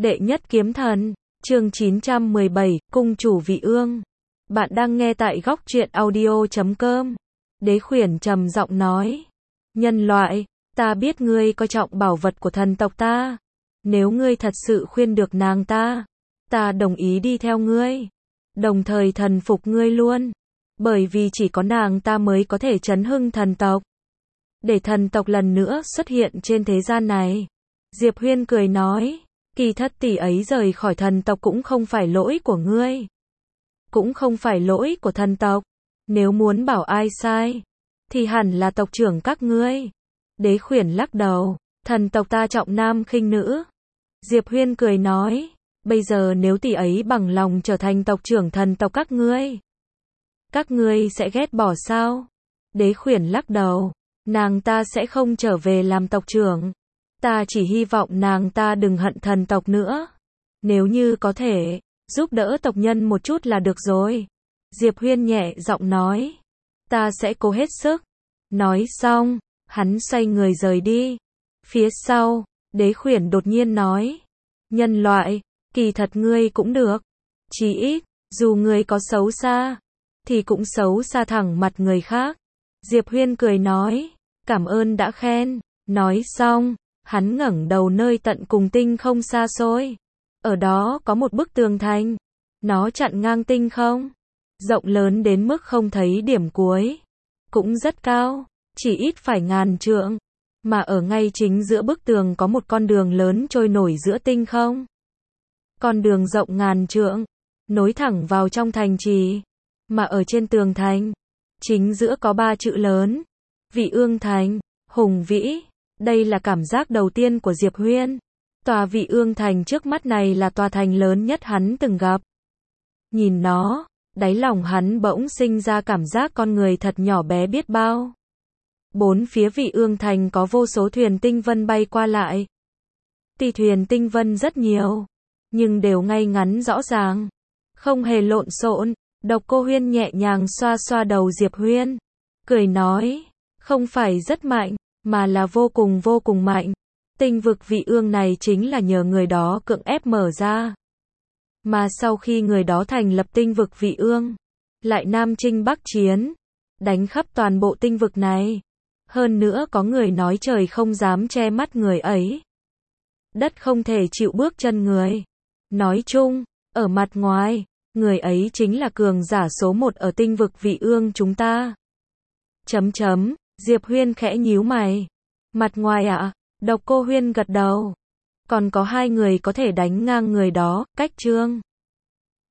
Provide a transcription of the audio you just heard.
Đệ nhất kiếm thần, chương 917, cung chủ vị ương. Bạn đang nghe tại góc truyện audio.com. Đế khuyển trầm giọng nói. Nhân loại, ta biết ngươi coi trọng bảo vật của thần tộc ta. Nếu ngươi thật sự khuyên được nàng ta đồng ý đi theo ngươi. Đồng thời thần phục ngươi luôn. Bởi vì chỉ có nàng ta mới có thể chấn hưng thần tộc. Để thần tộc lần nữa xuất hiện trên thế gian này. Diệp Huyên cười nói. Kỳ thật tỷ ấy rời khỏi thần tộc cũng không phải lỗi của ngươi. Cũng không phải lỗi của thần tộc. Nếu muốn bảo ai sai, thì hẳn là tộc trưởng các ngươi. Đế khuyển lắc đầu. Thần tộc ta trọng nam khinh nữ. Diệp Huyên cười nói. Bây giờ nếu tỷ ấy bằng lòng trở thành tộc trưởng thần tộc các ngươi sẽ ghét bỏ sao? Đế khuyển lắc đầu. Nàng ta sẽ không trở về làm tộc trưởng. Ta chỉ hy vọng nàng ta đừng hận thần tộc nữa. Nếu như có thể, giúp đỡ tộc nhân một chút là được rồi. Diệp Huyên nhẹ giọng nói. Ta sẽ cố hết sức. Nói xong, hắn xoay người rời đi. Phía sau, đế khuyển đột nhiên nói. Nhân loại, kỳ thật ngươi cũng được. Chí ít, dù ngươi có xấu xa, thì cũng xấu xa thẳng mặt người khác. Diệp Huyên cười nói. Cảm ơn đã khen. Nói xong, hắn ngẩng đầu nơi tận cùng tinh không xa xôi. Ở đó có một bức tường thành. Nó chặn ngang tinh không. Rộng lớn đến mức không thấy điểm cuối. Cũng rất cao. Chỉ ít phải 1000 trượng. Mà ở ngay chính giữa bức tường có một con đường lớn trôi nổi giữa tinh không. Con đường rộng 1000 trượng. Nối thẳng vào trong thành trì. Mà ở trên tường thành, chính giữa có 3 chữ lớn. Vị ương thành, hùng vĩ. Đây là cảm giác đầu tiên của Diệp Huyên. Tòa vị ương thành trước mắt này là tòa thành lớn nhất hắn từng gặp. Nhìn nó, đáy lòng hắn bỗng sinh ra cảm giác con người thật nhỏ bé biết bao. Bốn phía vị ương thành có vô số thuyền tinh vân bay qua lại. Tuy thuyền tinh vân rất nhiều, nhưng đều ngay ngắn rõ ràng, không hề lộn xộn. Độc Cô Huyên nhẹ nhàng xoa xoa đầu Diệp Huyên, cười nói, không phải rất mạnh, mà là vô cùng mạnh. Tinh vực vị ương này chính là nhờ người đó cưỡng ép mở ra. Mà sau khi người đó thành lập tinh vực vị ương, lại nam chinh bắc chiến, đánh khắp toàn bộ tinh vực này. Hơn nữa có người nói trời không dám che mắt người ấy. Đất không thể chịu bước chân người. Nói chung, ở mặt ngoài, người ấy chính là cường giả số 1 ở tinh vực vị ương chúng ta. Diệp Huyên khẽ nhíu mày. Mặt ngoài ạ? Độc Cô Huyên gật đầu. Còn có 2 người có thể đánh ngang người đó, Cách Trương